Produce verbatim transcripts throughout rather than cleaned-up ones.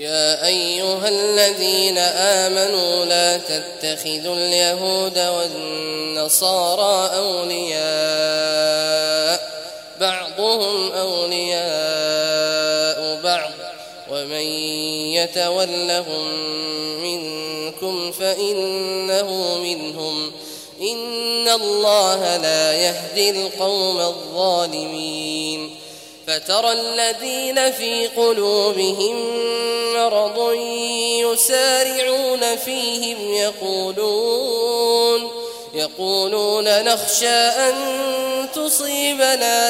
يا أيها الذين آمنوا لا تتخذوا اليهود والنصارى أولياء بعضهم أولياء بعض ومن يتولهم منكم فإنه منهم إن الله لا يهدي القوم الظالمين فترى الذين في قلوبهم مرض يسارعون فيهم يقولون يقولون نخشى أن تصيبنا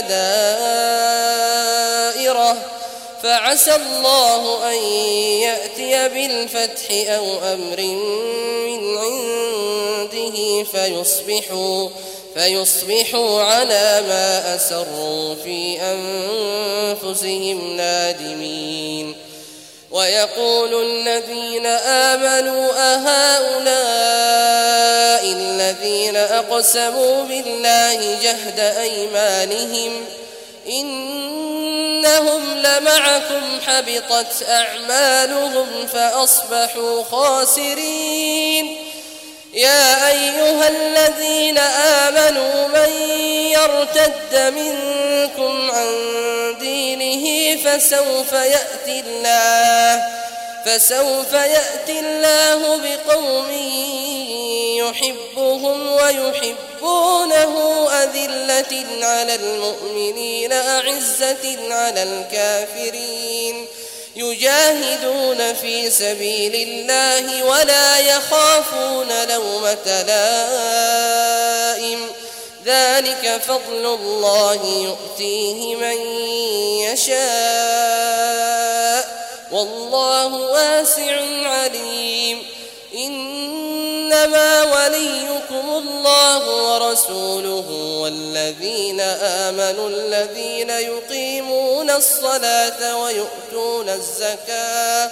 دائرة فعسى الله أن يأتي بالفتح أو أمر من عنده فيصبحوا فيصبحوا على ما أسروا في أنفسهم نادمين ويقول الذين آمنوا أهؤلاء الذين أقسموا بالله جهد أيمانهم إنهم لمعكم حبطت أعمالهم فأصبحوا خاسرين يا أيها الذين آمنوا من يرتد منكم عن دينه فسوف يأتي الله فسوف يأتي الله بقوم يحبهم ويحبونه أذلة على المؤمنين أعزة على الكافرين يجاهدون في سبيل الله ولا يخافون لومة لائم ذلك فضل الله يؤتيه من يشاء والله واسع عليم إنما وليكم الله ورسوله والذين آمنوا الذين يقيمون الصلاة ويؤتون الزكاة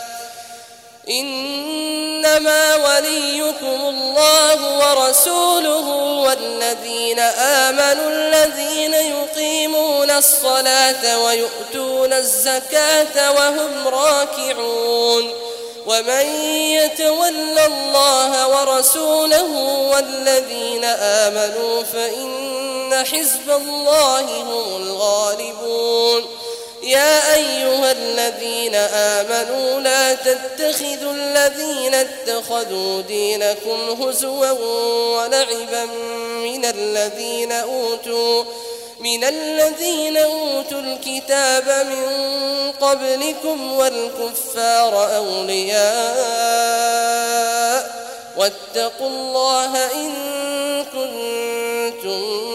إنما وليكم الله ورسوله والذين آمنوا الذين يقيمون الصلاة ويؤتون الزكاة وهم راكعون ومن يتول الله ورسوله والذين آمنوا فإن حزب الله هم الغالبون يا أيها الذين آمنوا لا تتخذوا الذين اتخذوا دينكم هزوا ولعبا من الذين أوتوا من الذين أوتوا الكتاب من قبلكم والكفار أولياء واتقوا الله إن كنتم